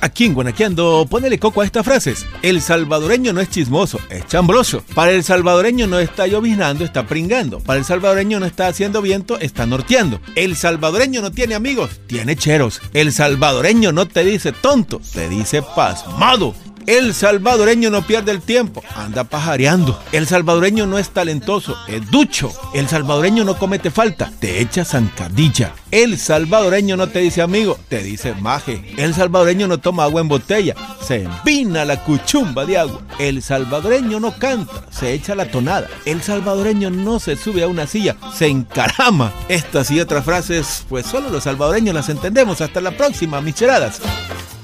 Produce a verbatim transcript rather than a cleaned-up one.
Aquí en Guanaqueando, ponele coco a estas frases. El salvadoreño no es chismoso, es chambroso. Para el salvadoreño no está lloviznando, está pringando. Para el salvadoreño no está haciendo viento, está norteando. El salvadoreño no tiene amigos, tiene cheros. El salvadoreño no te dice tonto, te dice pasmado. El salvadoreño no pierde el tiempo, anda pajareando. El salvadoreño no es talentoso, es ducho. El salvadoreño no comete falta, te echa zancadilla. El salvadoreño no te dice amigo, te dice maje. El salvadoreño no toma agua en botella, se empina la cuchumba de agua. El salvadoreño no canta, se echa la tonada. El salvadoreño no se sube a una silla, se encarama. Estas y otras frases, pues solo los salvadoreños las entendemos. Hasta la próxima, mis cheradas.